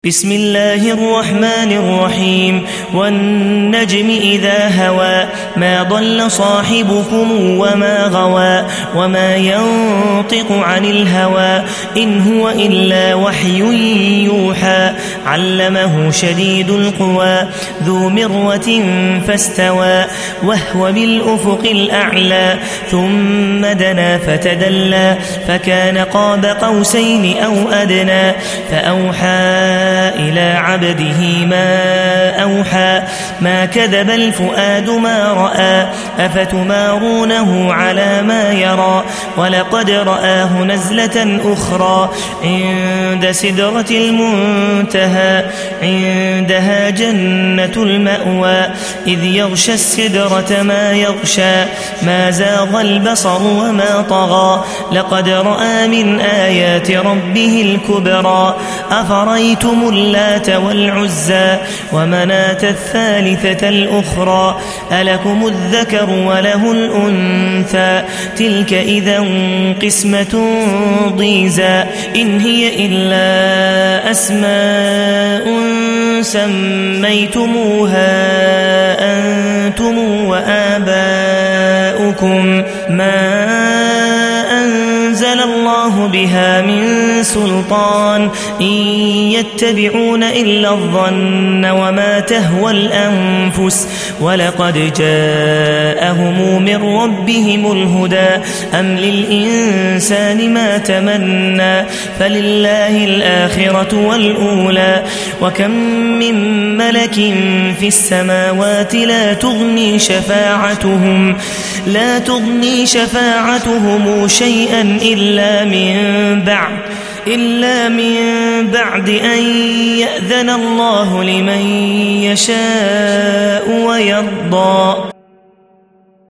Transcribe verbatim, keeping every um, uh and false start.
بسم الله الرحمن الرحيم والنجم إذا هوى ما ضل صاحبكم وما غوى وما ينطق عن الهوى إن هو إلا وحي يوحى علمه شديد القوى ذو مرة فاستوى وهو بالأفق الأعلى ثم دنا فتدلى فكان قاب قوسين أو أدنى فأوحى إلى عبده ما أوحى ما كذب الفؤاد ما رأى أفتمارونه على ما يرى ولقد رآه نزلة أخرى عند سدرة المنتهى عندها جنة المأوى إذ يغشى السدرة ما يغشى ما زاغ البصر وما طغى لقد رأى من آيات ربه الكبرى أفريتم اللات والعزى ومناة الثالثة الأخرى ألكم الذكر وله الأنثى تلك إذا قسمة ضيزى إن هي إلا أسماء سميتموها أنتم وآباؤكم ما أنزل الله بها من سلطان إن يتبعون إلا الظن وما تهوى الأنفس ولقد جاءهم من ربهم الهدى أم للإنسان ما تمنى فلله الآخرة والأولى وكم من ملك في السماوات لا تغني شفاعتهم لا تغني شفاعتهم شيئا إلا من بعد إلا من بعد أن يأذن الله لمن يشاء ويرضى.